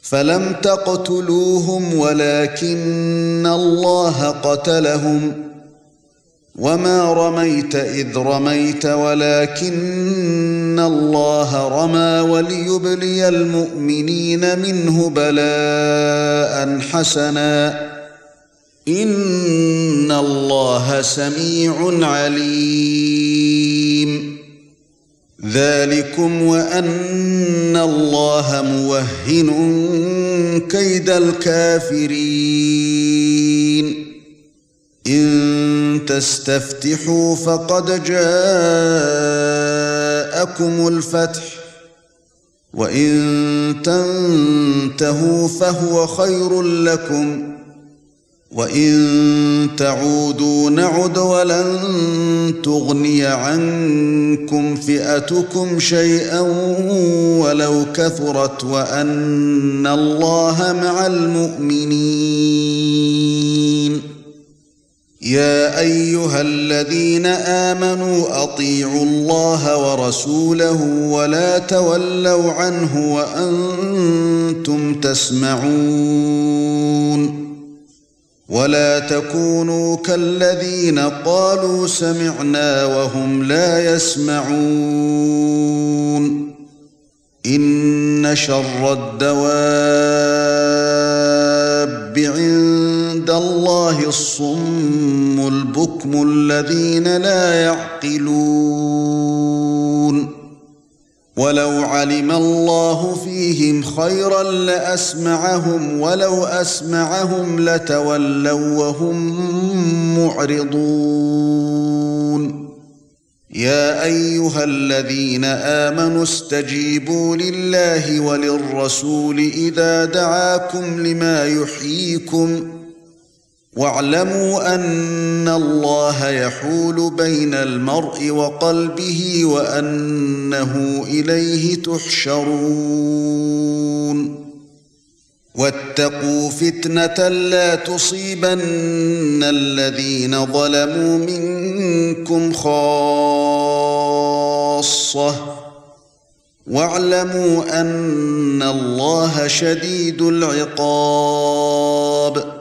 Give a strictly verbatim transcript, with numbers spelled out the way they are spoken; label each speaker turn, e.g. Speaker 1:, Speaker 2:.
Speaker 1: فلم تقتلوهم ولكن الله قتلهم وما رميت إذ رميت ولكن الله رمى وليبلي المؤمنين منه بلاء حسنا إن الله سميع عليم ذلكم وأن الله موهن كيد الكافرين إن تستفتحوا فقد جاءكم الفتح وإن تنتهوا فهو خير لكم وإن تعودوا نعد ولن تغني عنكم فئتكم شيئا ولو كثرت وأن الله مع المؤمنين يا أيها الذين آمنوا أطيعوا الله ورسوله ولا تولوا عنه وأنتم تسمعون ولا تكونوا كالذين قالوا سمعنا وهم لا يسمعون إن شر الدواب عند الله الصم البكم الذين لا يعقلون ولو علم الله فيهم خيرا لأسمعهم ولو أسمعهم لتولوا وهم معرضون يا أيها الذين آمنوا استجيبوا لله وللرسول إذا دعاكم لما يحييكم واعلموا أن الله يحول بين المرء وقلبه وأنه إليه تحشرون واتقوا فتنة لا تصيبن الذين ظلموا منكم خاصة واعلموا أن الله شديد العقاب